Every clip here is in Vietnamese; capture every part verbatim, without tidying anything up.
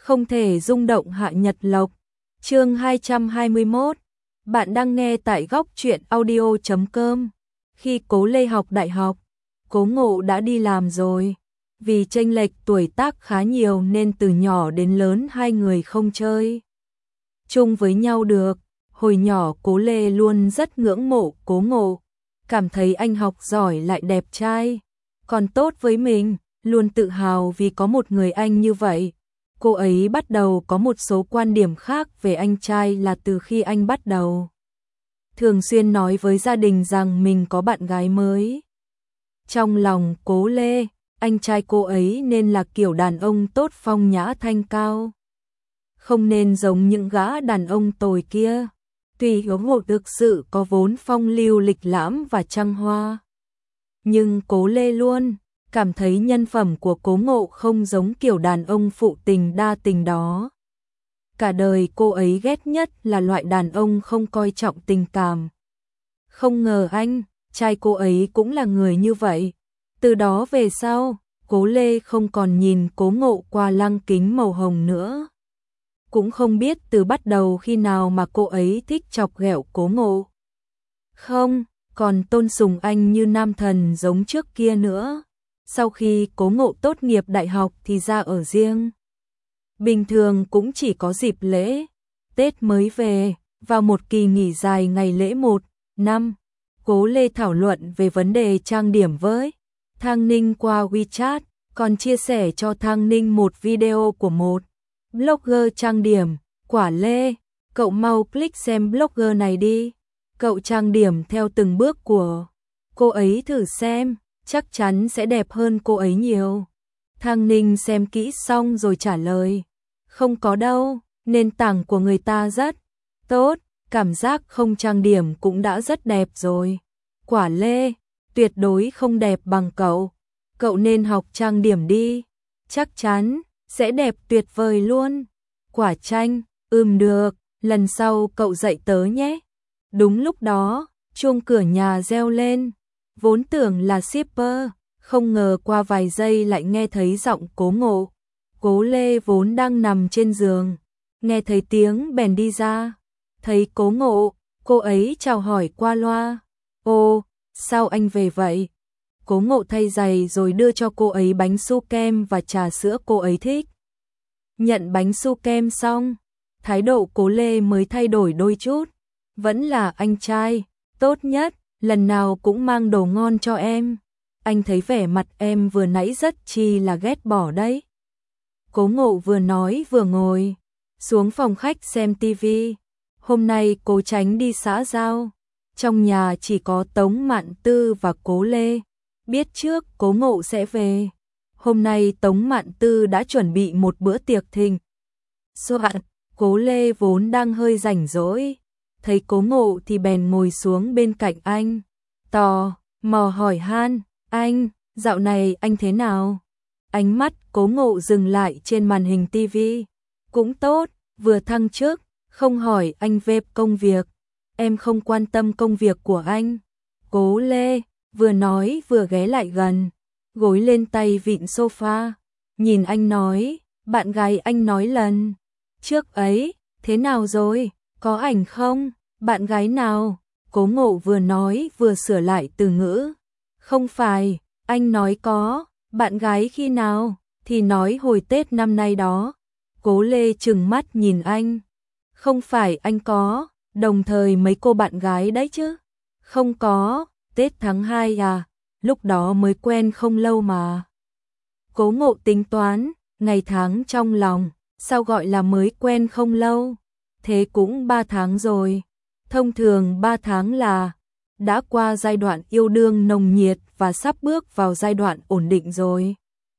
Không thể rung động Hạ Nhật Lộc. Chương hai trăm hai mươi mốt. Bạn đang nghe tại góc truyện audio chấm com. Khi Cố Lê học đại học, Cố Ngộ đã đi làm rồi. Vì chênh lệch tuổi tác khá nhiều nên từ nhỏ đến lớn hai người không chơi chung với nhau được. Hồi nhỏ Cố Lê luôn rất ngưỡng mộ Cố Ngộ, cảm thấy anh học giỏi lại đẹp trai, còn tốt với mình, luôn tự hào vì có một người anh như vậy. Cô ấy bắt đầu có một số quan điểm khác về anh trai là từ khi anh bắt đầu thường xuyên nói với gia đình rằng mình có bạn gái mới. Trong lòng Cố Lê, anh trai cô ấy nên là kiểu đàn ông tốt phong nhã thanh cao, không nên giống những gã đàn ông tồi kia. Tuy Cố Ngộ thực sự có vốn phong lưu lịch lãm và trăng hoa, nhưng Cố Lê luôn cảm thấy nhân phẩm của Cố Ngộ không giống kiểu đàn ông phụ tình đa tình đó. Cả đời cô ấy ghét nhất là loại đàn ông không coi trọng tình cảm. Không ngờ anh trai cô ấy cũng là người như vậy. Từ đó về sau, Cố Lê không còn nhìn Cố Ngộ qua lăng kính màu hồng nữa. Cũng không biết từ bắt đầu khi nào mà cô ấy thích chọc ghẹo Cố Ngộ. Không còn tôn sùng anh như nam thần giống trước kia nữa. Sau khi Cố Ngộ tốt nghiệp đại học thì ra ở riêng. Bình thường cũng chỉ có dịp lễ Tết mới về, vào một kỳ nghỉ dài ngày lễ một năm, Cố Lê thảo luận về vấn đề trang điểm với Thang Ninh qua WeChat, còn chia sẻ cho Thang Ninh một video của một blogger trang điểm. Quả Lê, cậu mau click xem blogger này đi. Cậu trang điểm theo từng bước của cô ấy thử xem, chắc chắn sẽ đẹp hơn cô ấy nhiều. Thang Ninh xem kỹ xong rồi trả lời, không có đâu, nền tảng của người ta rất tốt, cảm giác không trang điểm cũng đã rất đẹp rồi. Quả Lê, tuyệt đối không đẹp bằng cậu, cậu nên học trang điểm đi, chắc chắn sẽ đẹp tuyệt vời luôn. Quả Chanh, ừm được, lần sau cậu dạy tớ nhé. Đúng lúc đó, chuông cửa nhà reo lên, vốn tưởng là shipper, không ngờ qua vài giây lại nghe thấy giọng Cố Ngộ. Cố Lê vốn đang nằm trên giường, nghe thấy tiếng bèn đi ra, thấy Cố Ngộ, cô ấy chào hỏi qua loa. Ô, sao anh về vậy? Cố Ngộ thay giày rồi đưa cho cô ấy bánh su kem và trà sữa cô ấy thích. Nhận bánh su kem xong, thái độ Cố Lê mới thay đổi đôi chút. Vẫn là anh trai tốt nhất, lần nào cũng mang đồ ngon cho em. Anh thấy vẻ mặt em vừa nãy rất chi là ghét bỏ đấy. Cố Ngộ vừa nói vừa ngồi xuống phòng khách xem tivi. Hôm nay Cố Tránh đi xã giao, trong nhà chỉ có Tống Mạn Tư và Cố Lê. Biết trước Cố Ngộ sẽ về, hôm nay Tống Mạn Tư đã chuẩn bị một bữa tiệc thịnh soạn. Cố Lê vốn đang hơi rảnh rỗi, thấy Cố Ngộ thì bèn ngồi xuống bên cạnh anh, tò mò hỏi han, anh, dạo này anh thế nào? Ánh mắt Cố Ngộ dừng lại trên màn hình tivi. Cũng tốt, vừa thăng chức, không hỏi anh về công việc, em không quan tâm công việc của anh. Cố Lê vừa nói vừa ghé lại gần, gối lên tay vịn sofa, nhìn anh nói, bạn gái anh nói lần trước ấy, thế nào rồi, có ảnh không? Bạn gái nào? Cố Ngộ vừa nói vừa sửa lại từ ngữ. Không phải, anh nói có, bạn gái khi nào? Thì nói hồi Tết năm nay đó. Cố Lê trừng mắt nhìn anh. Không phải anh có, đồng thời mấy cô bạn gái đấy chứ? Không có, Tết tháng hai à, lúc đó mới quen không lâu mà. Cố Ngộ tính toán, ngày tháng trong lòng, sao gọi là mới quen không lâu? Thế cũng ba tháng rồi. Thông thường ba tháng là đã qua giai đoạn yêu đương nồng nhiệt và sắp bước vào giai đoạn ổn định rồi.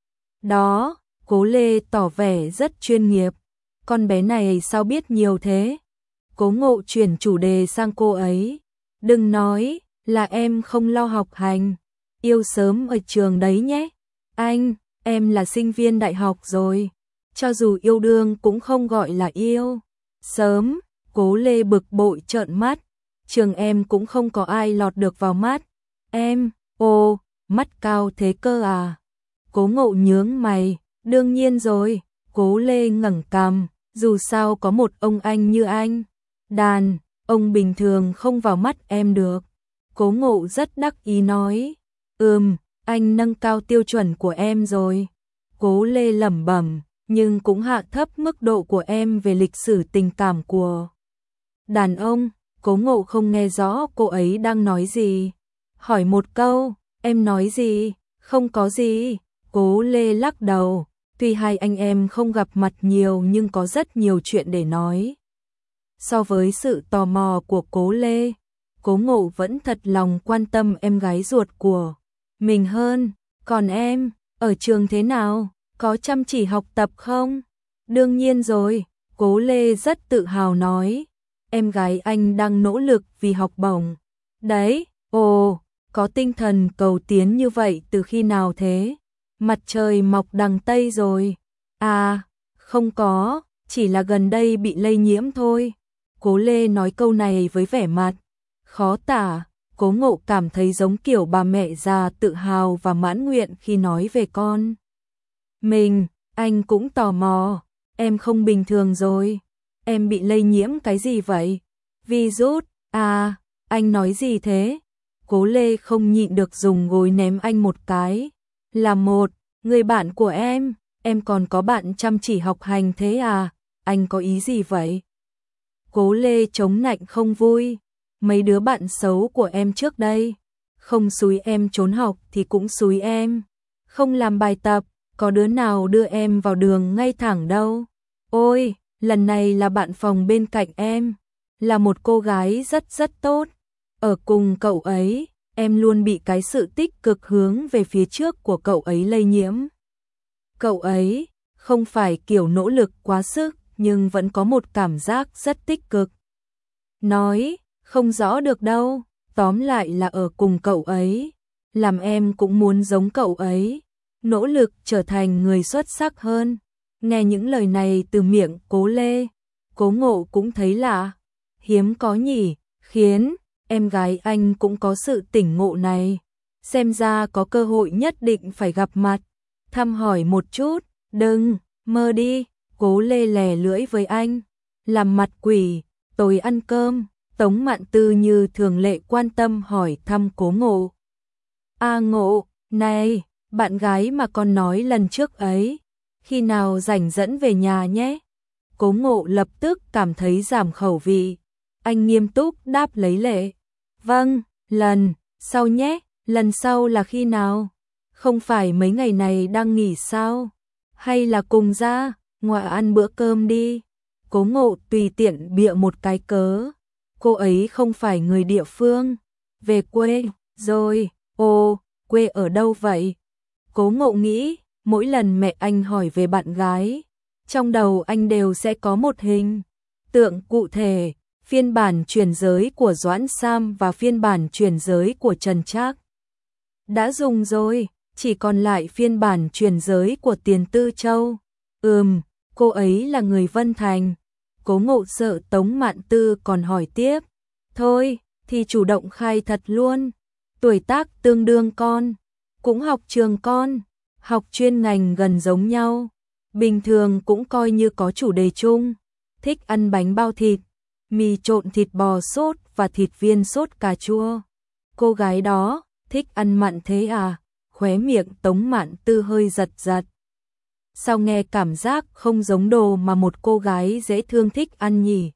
Đó, Cố Lê tỏ vẻ rất chuyên nghiệp. Con bé này sao biết nhiều thế? Cố Ngộ chuyển chủ đề sang cô ấy. Đừng nói là em không lo học hành, yêu sớm ở trường đấy nhé. Anh, em là sinh viên đại học rồi, cho dù yêu đương cũng không gọi là yêu sớm. Cố Lê bực bội trợn mắt, trường em cũng không có ai lọt được vào mắt em. Ồ, mắt cao thế cơ à? Cố Ngộ nhướng mày, đương nhiên rồi. Cố Lê ngẩng cằm, dù sao có một ông anh như anh. Đàn, ông bình thường không vào mắt em được. Cố Ngộ rất đắc ý nói. Ừm, anh nâng cao tiêu chuẩn của em rồi. Cố Lê lẩm bẩm, nhưng cũng hạ thấp mức độ của em về lịch sử tình cảm của đàn ông. Cố Ngộ không nghe rõ cô ấy đang nói gì. Hỏi một câu, em nói gì? Không có gì. Cố Lê lắc đầu, tuy hai anh em không gặp mặt nhiều nhưng có rất nhiều chuyện để nói. So với sự tò mò của Cố Lê, Cố Ngộ vẫn thật lòng quan tâm em gái ruột của mình hơn. Còn em, ở trường thế nào? Có chăm chỉ học tập không? Đương nhiên rồi, Cố Lê rất tự hào nói. Em gái anh đang nỗ lực vì học bổng. Đấy, ồ, có tinh thần cầu tiến như vậy từ khi nào thế? Mặt trời mọc đằng Tây rồi. À, không có, chỉ là gần đây bị lây nhiễm thôi. Cố Lê nói câu này với vẻ mặt khó tả. Cố Ngộ cảm thấy giống kiểu bà mẹ già tự hào và mãn nguyện khi nói về con mình. Anh cũng tò mò, em không bình thường rồi. Em bị lây nhiễm cái gì vậy? Virus? À, anh nói gì thế? Cố Lê không nhịn được dùng gối ném anh một cái. Là một người bạn của em, em còn có bạn chăm chỉ học hành thế à? Anh có ý gì vậy? Cố Lê chống nạnh không vui. Mấy đứa bạn xấu của em trước đây, không xúi em trốn học thì cũng xúi em không làm bài tập, có đứa nào đưa em vào đường ngay thẳng đâu. Ôi, lần này là bạn phòng bên cạnh em, là một cô gái rất rất tốt. Ở cùng cậu ấy, em luôn bị cái sự tích cực hướng về phía trước của cậu ấy lây nhiễm. Cậu ấy không phải kiểu nỗ lực quá sức, nhưng vẫn có một cảm giác rất tích cực. Nói, không rõ được đâu, tóm lại là ở cùng cậu ấy, làm em cũng muốn giống cậu ấy, nỗ lực trở thành người xuất sắc hơn. Nghe những lời này từ miệng Cố Lê, Cố Ngộ cũng thấy lạ, hiếm có nhỉ, khiến em gái anh cũng có sự tỉnh ngộ này. Xem ra có cơ hội nhất định phải gặp mặt, thăm hỏi một chút. Đừng, mơ đi. Cố Lê lè lưỡi với anh, làm mặt quỷ. Tối ăn cơm, Tống Mạn Tư như thường lệ quan tâm hỏi thăm Cố Ngộ. A Ngộ, này, bạn gái mà con nói lần trước ấy, khi nào rảnh dẫn về nhà nhé. Cố Ngộ lập tức cảm thấy giảm khẩu vị. Anh nghiêm túc đáp lấy lệ. Vâng, lần sau nhé. Lần sau là khi nào? Không phải mấy ngày này đang nghỉ sao? Hay là cùng ra, ngoài ăn bữa cơm đi. Cố Ngộ tùy tiện bịa một cái cớ. Cô ấy không phải người địa phương. Về quê, rồi, ồ, quê ở đâu vậy? Cố Ngộ nghĩ, mỗi lần mẹ anh hỏi về bạn gái, trong đầu anh đều sẽ có một hình tượng cụ thể, phiên bản chuyển giới của Doãn Sam và phiên bản chuyển giới của Trần Trác. Đã dùng rồi, chỉ còn lại phiên bản chuyển giới của Tiền Tư Châu. Ừm, cô ấy là người Vân Thành. Cố Ngộ sợ Tống Mạn Tư còn hỏi tiếp. Thôi, thì chủ động khai thật luôn. Tuổi tác tương đương con, cũng học trường con, học chuyên ngành gần giống nhau. Bình thường cũng coi như có chủ đề chung. Thích ăn bánh bao thịt, mì trộn thịt bò sốt và thịt viên sốt cà chua. Cô gái đó, thích ăn mặn thế à? Khóe miệng Tống Mạn Tư hơi giật giật. Sao nghe cảm giác không giống đồ mà một cô gái dễ thương thích ăn nhỉ?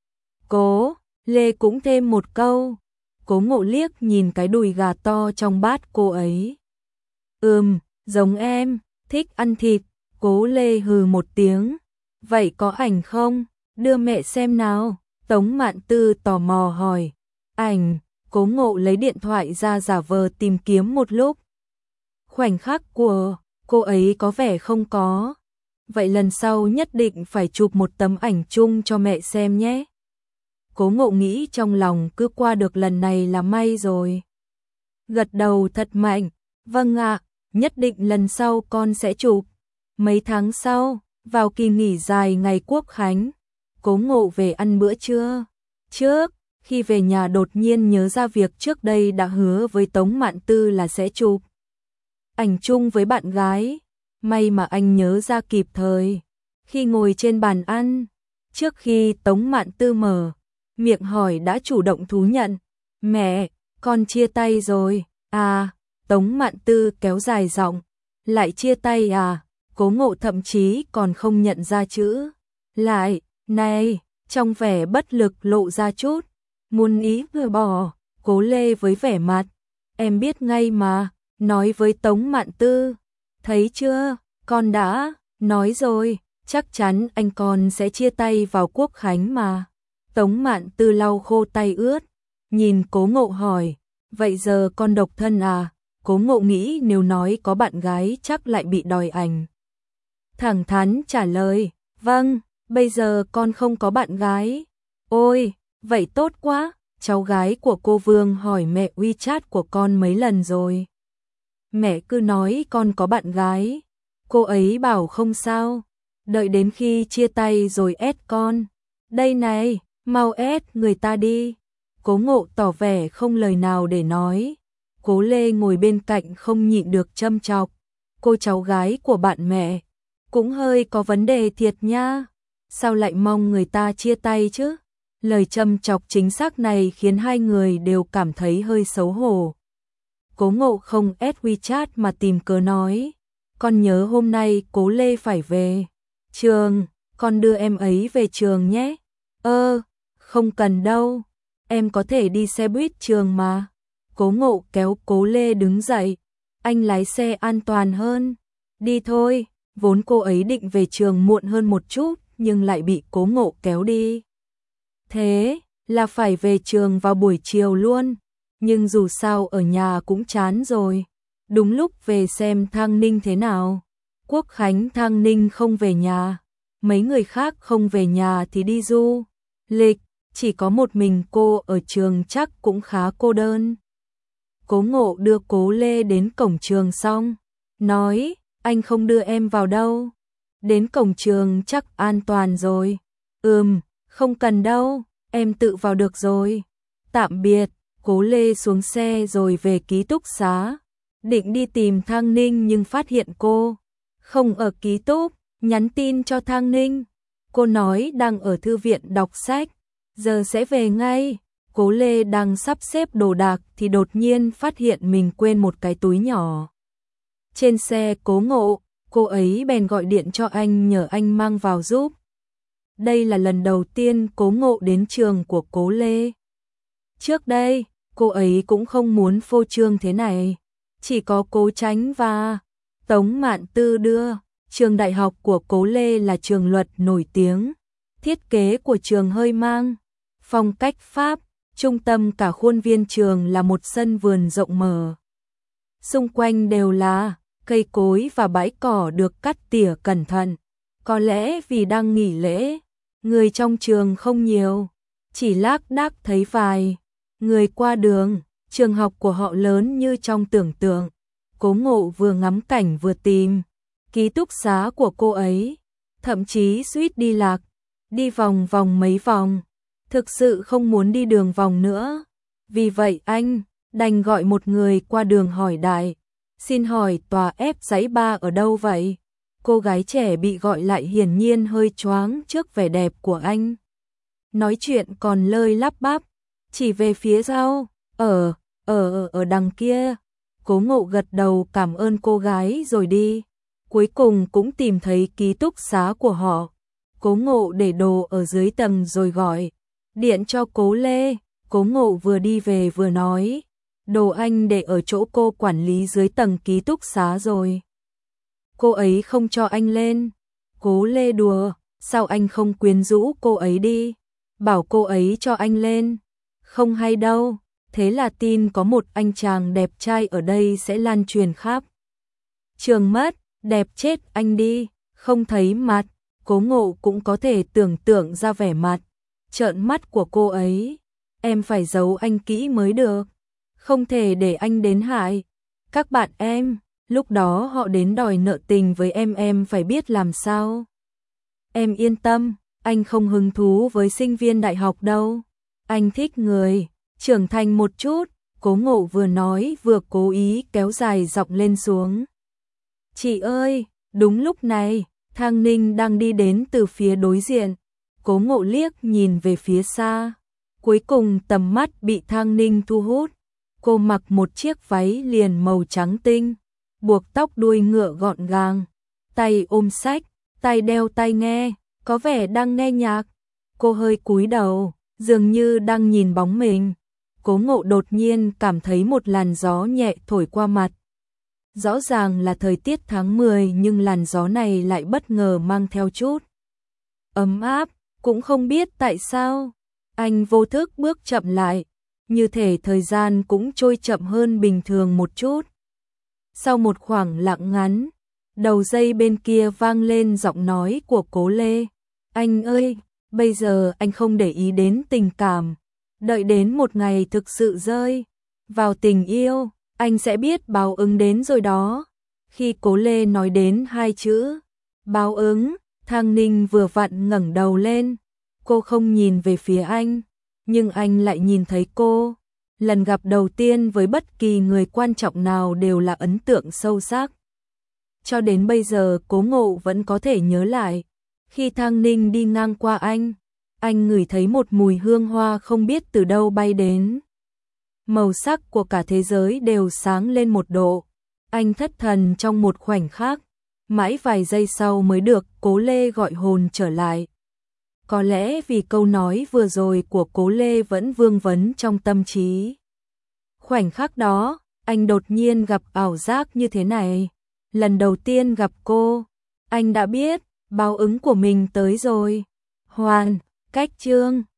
Cố Lê cũng thêm một câu. Cố Ngộ liếc nhìn cái đùi gà to trong bát cô ấy. Ừm, giống em, thích ăn thịt. Cố Lê hừ một tiếng. Vậy có ảnh không? Đưa mẹ xem nào. Tống Mạn Tư tò mò hỏi. Ảnh? Cố Ngộ lấy điện thoại ra giả vờ tìm kiếm một lúc. Khoảnh khắc của cô ấy có vẻ không có. Vậy lần sau nhất định phải chụp một tấm ảnh chung cho mẹ xem nhé. Cố Ngộ nghĩ trong lòng cứ qua được lần này là may rồi. Gật đầu thật mạnh. Vâng ạ, nhất định lần sau con sẽ chụp. Mấy tháng sau, vào kỳ nghỉ dài ngày Quốc Khánh, Cố Ngộ về ăn bữa trưa. Trước, khi về nhà đột nhiên nhớ ra việc trước đây đã hứa với Tống Mạn Tư là sẽ chụp ảnh chung với bạn gái. May mà anh nhớ ra kịp thời. Khi ngồi trên bàn ăn, trước khi Tống Mạn Tư mở miệng hỏi đã chủ động thú nhận. Mẹ, con chia tay rồi. À, Tống Mạn Tư kéo dài giọng. Lại chia tay à? Cố Ngộ thậm chí còn không nhận ra chữ. Lại, này, trong vẻ bất lực lộ ra chút. Muốn ý vừa bỏ, Cố Lê với vẻ mặt. Em biết ngay mà, nói với Tống Mạn Tư. Thấy chưa, con đã, nói rồi, chắc chắn anh con sẽ chia tay vào Quốc Khánh mà. Tống Mạn Tư lau khô tay ướt, nhìn Cố Ngộ hỏi, vậy giờ con độc thân à? Cố Ngộ nghĩ nếu nói có bạn gái chắc lại bị đòi ảnh. Thẳng thắn trả lời, vâng, bây giờ con không có bạn gái. Ôi, vậy tốt quá, cháu gái của cô Vương hỏi mẹ WeChat của con mấy lần rồi. Mẹ cứ nói con có bạn gái, cô ấy bảo không sao, đợi đến khi chia tay rồi ép con. Đây này, mau ép người ta đi. Cố Ngộ tỏ vẻ không lời nào để nói. Cố Lê ngồi bên cạnh không nhịn được châm chọc. Cô cháu gái của bạn mẹ cũng hơi có vấn đề thiệt nha. Sao lại mong người ta chia tay chứ? Lời châm chọc chính xác này khiến hai người đều cảm thấy hơi xấu hổ. Cố Ngộ không ép WeChat mà tìm cớ nói. Con nhớ hôm nay Cố Lê phải về trường, con đưa em ấy về trường nhé. Ơ, không cần đâu, em có thể đi xe buýt trường mà. Cố Ngộ kéo Cố Lê đứng dậy. Anh lái xe an toàn hơn. Đi thôi, vốn cô ấy định về trường muộn hơn một chút nhưng lại bị Cố Ngộ kéo đi. Thế là phải về trường vào buổi chiều luôn. Nhưng dù sao ở nhà cũng chán rồi. Đúng lúc về xem Thang Ninh thế nào. Quốc Khánh Thang Ninh không về nhà. Mấy người khác không về nhà thì đi du lịch. Chỉ có một mình cô ở trường chắc cũng khá cô đơn. Cố Ngộ đưa Cố Lê đến cổng trường xong. Nói, anh không đưa em vào đâu. Đến cổng trường chắc an toàn rồi. Ừm, không cần đâu, em tự vào được rồi. Tạm biệt. Cố Lê xuống xe rồi về ký túc xá. Định đi tìm Thang Ninh nhưng phát hiện cô không ở ký túc, nhắn tin cho Thang Ninh. Cô nói đang ở thư viện đọc sách, giờ sẽ về ngay. Cố Lê đang sắp xếp đồ đạc thì đột nhiên phát hiện mình quên một cái túi nhỏ. Trên xe Cố Ngộ, cô ấy bèn gọi điện cho anh nhờ anh mang vào giúp. Đây là lần đầu tiên Cố Ngộ đến trường của Cố Lê. Trước đây, cô ấy cũng không muốn phô trương thế này. Chỉ có Cố Chánh và Tống Mạn Tư đưa. Trường đại học của Cố Lê là trường luật nổi tiếng. Thiết kế của trường hơi mang phong cách Pháp. Trung tâm cả khuôn viên trường là một sân vườn rộng mở. Xung quanh đều là cây cối và bãi cỏ được cắt tỉa cẩn thận. Có lẽ vì đang nghỉ lễ, người trong trường không nhiều. Chỉ lác đác thấy vài người qua đường. Trường học của họ lớn như trong tưởng tượng. Cố Ngộ vừa ngắm cảnh vừa tìm ký túc xá của cô ấy. Thậm chí suýt đi lạc. Đi vòng vòng mấy vòng. Thực sự không muốn đi đường vòng nữa. Vì vậy anh đành gọi một người qua đường hỏi đại. Xin hỏi tòa ép dãy ba ở đâu vậy? Cô gái trẻ bị gọi lại hiển nhiên hơi choáng trước vẻ đẹp của anh. Nói chuyện còn lơi lắp bắp. Chỉ về phía sau. Ở, ở, ở đằng kia. Cố Ngộ gật đầu cảm ơn cô gái rồi đi. Cuối cùng cũng tìm thấy ký túc xá của họ. Cố Ngộ để đồ ở dưới tầng rồi gọi điện cho Cố Lê. Cố Ngộ vừa đi về vừa nói, đồ anh để ở chỗ cô quản lý dưới tầng ký túc xá rồi. Cô ấy không cho anh lên. Cố Lê đùa, sao anh không quyến rũ cô ấy đi, bảo cô ấy cho anh lên. Không hay đâu, thế là tin có một anh chàng đẹp trai ở đây sẽ lan truyền khắp trường mất, đẹp chết anh đi, không thấy mặt. Cố Ngộ cũng có thể tưởng tượng ra vẻ mặt trợn mắt của cô ấy. Em phải giấu anh kỹ mới được, không thể để anh đến hại các bạn em. Lúc đó họ đến đòi nợ tình với em em phải biết làm sao. Em yên tâm, anh không hứng thú với sinh viên đại học đâu. Anh thích người trưởng thành một chút. Cố Ngộ vừa nói vừa cố ý kéo dài giọng lên xuống. Chị ơi, đúng lúc này, Thang Ninh đang đi đến từ phía đối diện, Cố Ngộ liếc nhìn về phía xa, cuối cùng tầm mắt bị Thang Ninh thu hút. Cô mặc một chiếc váy liền màu trắng tinh, buộc tóc đuôi ngựa gọn gàng, tay ôm sách, tay đeo tai nghe, có vẻ đang nghe nhạc. Cô hơi cúi đầu, dường như đang nhìn bóng mình. Cố Ngộ đột nhiên cảm thấy một làn gió nhẹ thổi qua mặt. Rõ ràng là thời tiết tháng mười nhưng làn gió này lại bất ngờ mang theo chút ấm áp, cũng không biết tại sao. Anh vô thức bước chậm lại, như thể thời gian cũng trôi chậm hơn bình thường một chút. Sau một khoảng lặng ngắn, đầu dây bên kia vang lên giọng nói của Cố Lê. Anh ơi, bây giờ anh không để ý đến tình cảm, đợi đến một ngày thực sự rơi vào tình yêu, anh sẽ biết báo ứng đến rồi đó. Khi Cố Lê nói đến hai chữ báo ứng, Thang Ninh vừa vặn ngẩng đầu lên. Cô không nhìn về phía anh, nhưng anh lại nhìn thấy cô. Lần gặp đầu tiên với bất kỳ người quan trọng nào đều là ấn tượng sâu sắc. Cho đến bây giờ Cố Ngộ vẫn có thể nhớ lại. Khi Thang Ninh đi ngang qua anh, anh ngửi thấy một mùi hương hoa không biết từ đâu bay đến. Màu sắc của cả thế giới đều sáng lên một độ. Anh thất thần trong một khoảnh khắc, mãi vài giây sau mới được Cố Lê gọi hồn trở lại. Có lẽ vì câu nói vừa rồi của Cố Lê vẫn vương vấn trong tâm trí. Khoảnh khắc đó, anh đột nhiên gặp ảo giác như thế này. Lần đầu tiên gặp cô, anh đã biết báo ứng của mình tới rồi. Hoàn, cách chương